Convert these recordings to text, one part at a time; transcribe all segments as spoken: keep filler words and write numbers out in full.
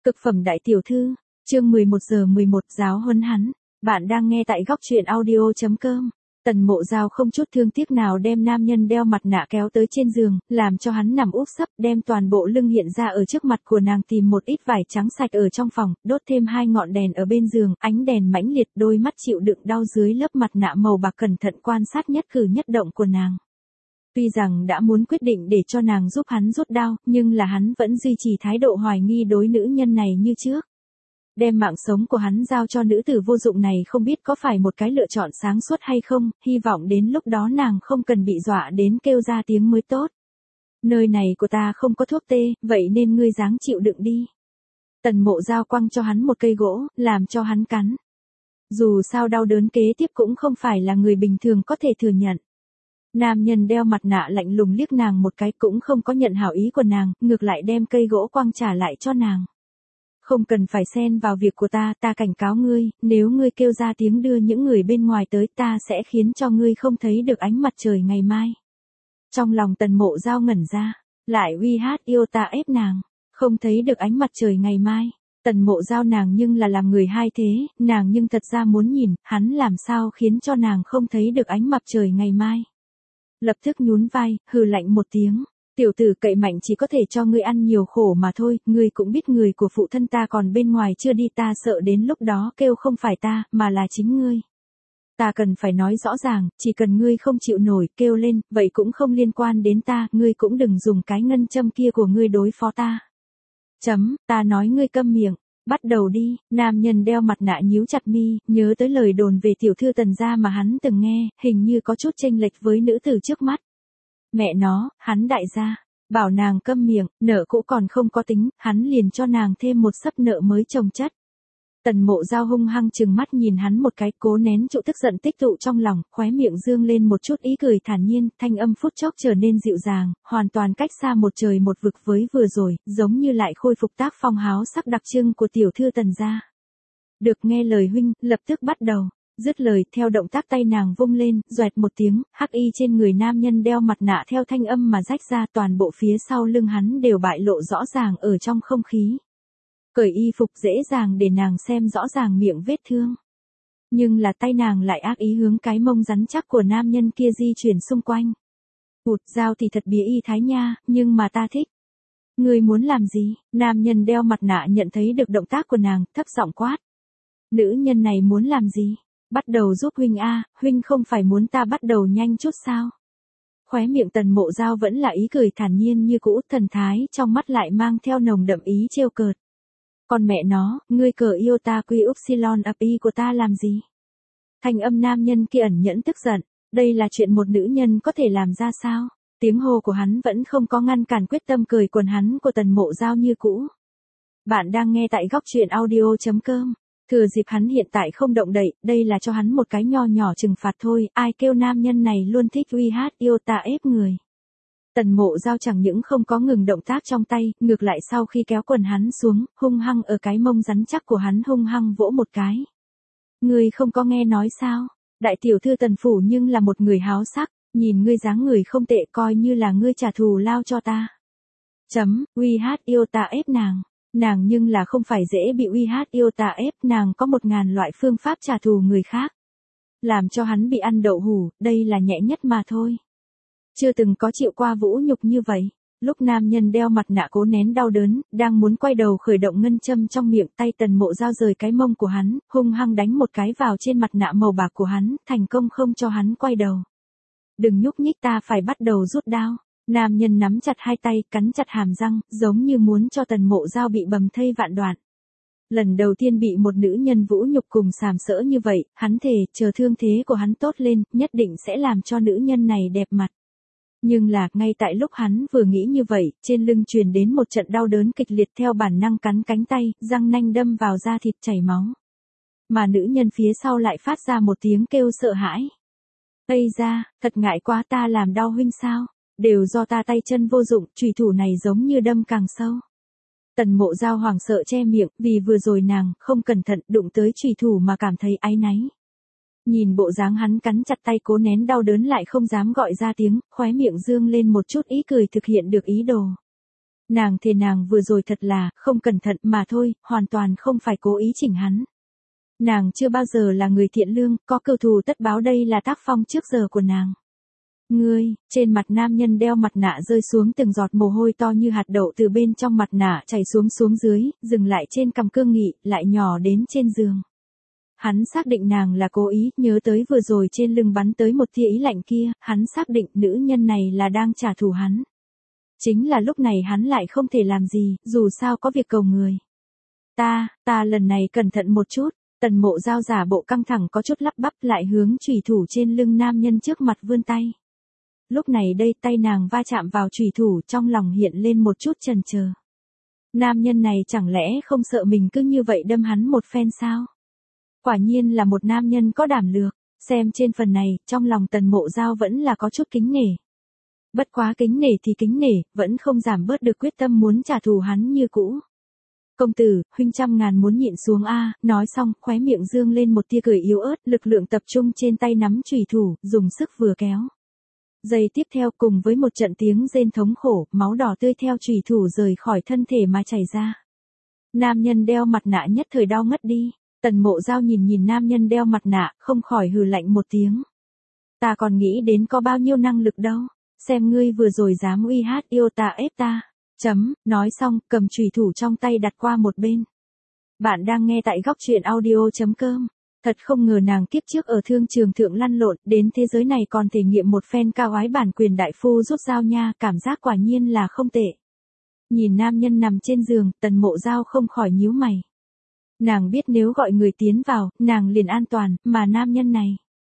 Cực phẩm đại tiểu thư, chương mười một giờ mười một giáo huấn hắn. Bạn đang nghe tại góc truyện audio chấm com. Tần Mộ Giao không chút thương tiếc nào đem nam nhân đeo mặt nạ kéo tới trên giường, làm cho hắn nằm úp sấp, đem toàn bộ lưng hiện ra ở trước mặt của nàng, tìm một ít vải trắng sạch ở trong phòng, đốt thêm hai ngọn đèn ở bên giường, ánh đèn mãnh liệt, đôi mắt chịu đựng đau dưới lớp mặt nạ màu bạc cẩn thận quan sát nhất cử nhất động của nàng. Tuy rằng đã muốn quyết định để cho nàng giúp hắn rút đao, nhưng là hắn vẫn duy trì thái độ hoài nghi đối nữ nhân này như trước. Đem mạng sống của hắn giao cho nữ tử vô dụng này không biết có phải một cái lựa chọn sáng suốt hay không, hy vọng đến lúc đó nàng không cần bị dọa đến kêu ra tiếng mới tốt. Nơi này của ta không có thuốc tê, vậy nên ngươi dáng chịu đựng đi. Tần Mộ Giao quăng cho hắn một cây gỗ, làm cho hắn cắn. Dù sao đau đớn kế tiếp cũng không phải là người bình thường có thể thừa nhận. Nam nhân đeo mặt nạ lạnh lùng liếc nàng một cái, cũng không có nhận hảo ý của nàng, ngược lại đem cây gỗ quăng trả lại cho nàng. Không cần phải xen vào việc của ta, ta cảnh cáo ngươi, nếu ngươi kêu ra tiếng đưa những người bên ngoài tới, ta sẽ khiến cho ngươi không thấy được ánh mặt trời ngày mai. Trong lòng Tần Mộ Giao ngẩn ra, lại uy hát yêu ta ép nàng, không thấy được ánh mặt trời ngày mai. Tần Mộ Giao nàng nhưng là làm người hai thế, nàng nhưng thật ra muốn nhìn, hắn làm sao khiến cho nàng không thấy được ánh mặt trời ngày mai. Lập tức nhún vai, hừ lạnh một tiếng. Tiểu tử cậy mạnh chỉ có thể cho ngươi ăn nhiều khổ mà thôi, ngươi cũng biết người của phụ thân ta còn bên ngoài chưa đi, ta sợ đến lúc đó kêu không phải ta, mà là chính ngươi. Ta cần phải nói rõ ràng, chỉ cần ngươi không chịu nổi, kêu lên, vậy cũng không liên quan đến ta, ngươi cũng đừng dùng cái ngân châm kia của ngươi đối phó ta. Chấm, ta nói ngươi câm miệng. Bắt đầu đi, nam nhân đeo mặt nạ nhíu chặt mi, nhớ tới lời đồn về tiểu thư Tần gia mà hắn từng nghe, hình như có chút chênh lệch với nữ tử trước mắt. Mẹ nó, hắn đại gia, bảo nàng câm miệng, nợ cũ còn không có tính, hắn liền cho nàng thêm một sấp nợ mới chồng chất. Tần Mộ Giao hung hăng chừng mắt nhìn hắn một cái, cố nén trụ tức giận tích tụ trong lòng, khóe miệng dương lên một chút ý cười thản nhiên, thanh âm phút chốc trở nên dịu dàng, hoàn toàn cách xa một trời một vực với vừa rồi, giống như lại khôi phục tác phong háo sắc đặc trưng của tiểu thư Tần gia. Được nghe lời huynh, lập tức bắt đầu. Dứt lời, theo động tác tay nàng vung lên, doẹt một tiếng, hắc y trên người nam nhân đeo mặt nạ theo thanh âm mà rách ra, toàn bộ phía sau lưng hắn đều bại lộ rõ ràng ở trong không khí. Cởi y phục dễ dàng để nàng xem rõ ràng miệng vết thương. Nhưng là tay nàng lại ác ý hướng cái mông rắn chắc của nam nhân kia di chuyển xung quanh. Ụt Giao thì thật bía y thái nha, nhưng mà ta thích. Ngươi muốn làm gì? Nam nhân đeo mặt nạ nhận thấy được động tác của nàng, thấp giọng quát. Nữ nhân này muốn làm gì? Bắt đầu giúp huynh a, huynh không phải muốn ta bắt đầu nhanh chút sao? Khóe miệng Tần Mộ Giao vẫn là ý cười thản nhiên như cũ, thần thái trong mắt lại mang theo nồng đậm ý trêu cợt. Con mẹ nó, ngươi cờ yêu ta quy upsilon ập y của ta làm gì? Thanh âm nam nhân kia ẩn nhẫn tức giận, đây là chuyện một nữ nhân có thể làm ra sao? Tiếng hô của hắn vẫn không có ngăn cản quyết tâm cởi quần hắn của Tần Mộ Giao như cũ. Bạn đang nghe tại góc truyện audio chấm com. Thừa dịp hắn hiện tại không động đậy, đây là cho hắn một cái nho nhỏ trừng phạt thôi, ai kêu nam nhân này luôn thích uy hát yêu ta ép người. Tần Mộ Giao chẳng những không có ngừng động tác trong tay, ngược lại sau khi kéo quần hắn xuống, hung hăng ở cái mông rắn chắc của hắn hung hăng vỗ một cái. Ngươi không có nghe nói sao, đại tiểu thư Tần phủ nhưng là một người háo sắc, nhìn ngươi dáng người không tệ, coi như là ngươi trả thù lao cho ta. Chấm, uy hát yêu ta ép nàng. Nàng nhưng là không phải dễ bị uy hát yêu ta ép, nàng có một ngàn loại phương pháp trả thù người khác. Làm cho hắn bị ăn đậu hủ, đây là nhẹ nhất mà thôi. Chưa từng có chịu qua vũ nhục như vậy. Lúc nam nhân đeo mặt nạ cố nén đau đớn, đang muốn quay đầu khởi động ngân châm trong miệng, tay Tần Mộ Giao rời cái mông của hắn, hung hăng đánh một cái vào trên mặt nạ màu bạc của hắn, thành công không cho hắn quay đầu. Đừng nhúc nhích, ta phải bắt đầu rút đao. Nam nhân nắm chặt hai tay, cắn chặt hàm răng, giống như muốn cho Tần Mộ Giao bị bầm thây vạn đoạn. Lần đầu tiên bị một nữ nhân vũ nhục cùng sàm sỡ như vậy, hắn thề, chờ thương thế của hắn tốt lên, nhất định sẽ làm cho nữ nhân này đẹp mặt. Nhưng là, ngay tại lúc hắn vừa nghĩ như vậy, trên lưng truyền đến một trận đau đớn kịch liệt, theo bản năng cắn cánh tay, răng nanh đâm vào da thịt chảy máu. Mà nữ nhân phía sau lại phát ra một tiếng kêu sợ hãi. Ây da, thật ngại quá, ta làm đau huynh sao? Đều do ta tay chân vô dụng, chùy thủ này giống như đâm càng sâu. Tần Mộ Giao hoảng sợ che miệng, vì vừa rồi nàng không cẩn thận đụng tới chùy thủ mà cảm thấy áy náy. Nhìn bộ dáng hắn cắn chặt tay cố nén đau đớn lại không dám gọi ra tiếng, khóe miệng dương lên một chút ý cười thực hiện được ý đồ. Nàng thề nàng vừa rồi thật là, không cẩn thận mà thôi, hoàn toàn không phải cố ý chỉnh hắn. Nàng chưa bao giờ là người thiện lương, có cừu thù tất báo, đây là tác phong trước giờ của nàng. Ngươi, trên mặt nam nhân đeo mặt nạ rơi xuống từng giọt mồ hôi to như hạt đậu từ bên trong mặt nạ chảy xuống xuống dưới, dừng lại trên cằm cương nghị, lại nhỏ đến trên giường. Hắn xác định nàng là cố ý, nhớ tới vừa rồi trên lưng bắn tới một tia ý lạnh kia, hắn xác định nữ nhân này là đang trả thù hắn. Chính là lúc này hắn lại không thể làm gì, dù sao có việc cầu người. Ta, ta lần này cẩn thận một chút, Tần Mộ Giao giả bộ căng thẳng có chút lắp bắp lại hướng chủy thủ trên lưng nam nhân trước mặt vươn tay. Lúc này đây tay nàng va chạm vào chủy thủ, trong lòng hiện lên một chút chần chờ. Nam nhân này chẳng lẽ không sợ mình cứ như vậy đâm hắn một phen sao? Quả nhiên là một nam nhân có đảm lược, xem trên phần này, trong lòng Tần Mộ Giao vẫn là có chút kính nể. Bất quá kính nể thì kính nể, vẫn không giảm bớt được quyết tâm muốn trả thù hắn như cũ. Công tử, huynh trăm ngàn muốn nhịn xuống a, nói xong, khóe miệng dương lên một tia cười yếu ớt, lực lượng tập trung trên tay nắm chùy thủ, dùng sức vừa kéo. Giây tiếp theo cùng với một trận tiếng rên thống khổ, máu đỏ tươi theo chùy thủ rời khỏi thân thể mà chảy ra. Nam nhân đeo mặt nạ nhất thời đau ngất đi, Tần Mộ Giao nhìn nhìn nam nhân đeo mặt nạ, không khỏi hừ lạnh một tiếng. Ta còn nghĩ đến có bao nhiêu năng lực đâu, xem ngươi vừa rồi dám uy hát yêu ta ép ta. Chấm, nói xong, cầm chùy thủ trong tay đặt qua một bên. Bạn đang nghe tại góc truyện audio.com. Thật không ngờ nàng kiếp trước ở thương trường thượng lăn lộn, đến thế giới này còn thể nghiệm một phen cao ái bản quyền đại phu rút dao nha, cảm giác quả nhiên là không tệ. Nhìn nam nhân nằm trên giường, Tần Mộ Giao không khỏi nhíu mày. Nàng biết nếu gọi người tiến vào, nàng liền an toàn, mà nam nhân này.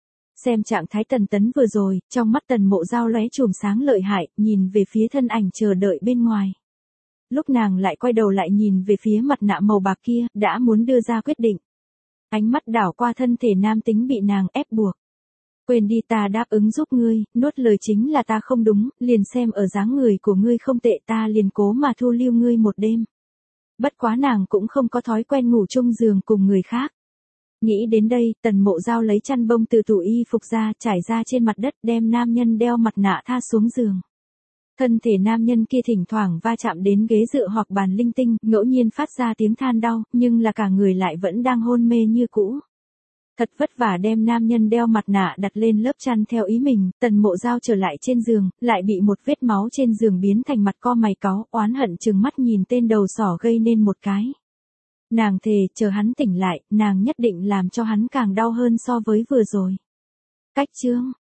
Xem trạng thái Tần Tấn vừa rồi, trong mắt Tần Mộ Giao lóe chùm sáng lợi hại, nhìn về phía thân ảnh chờ đợi bên ngoài. Lúc nàng lại quay đầu lại nhìn về phía mặt nạ màu bạc kia, đã muốn đưa ra quyết định. Ánh mắt đảo qua thân thể nam tính bị nàng ép buộc. Quên đi, ta đáp ứng giúp ngươi, nuốt lời chính là ta không đúng, liền xem ở dáng người của ngươi không tệ, ta liền cố mà thu lưu ngươi một đêm. Bất quá nàng cũng không có thói quen ngủ chung giường cùng người khác. Nghĩ đến đây, Tần Mộ Giao lấy chăn bông từ tủ y phục ra, trải ra trên mặt đất, đem nam nhân đeo mặt nạ tha xuống giường. Thân thể nam nhân kia thỉnh thoảng va chạm đến ghế dựa hoặc bàn linh tinh, ngẫu nhiên phát ra tiếng than đau, nhưng là cả người lại vẫn đang hôn mê như cũ. Thật vất vả đem nam nhân đeo mặt nạ đặt lên lớp chăn theo ý mình, Tần Mộ Giao trở lại trên giường, lại bị một vết máu trên giường biến thành mặt co mày cáu, oán hận trừng mắt nhìn tên đầu sỏ gây nên một cái. Nàng thề, chờ hắn tỉnh lại, nàng nhất định làm cho hắn càng đau hơn so với vừa rồi. Cách chương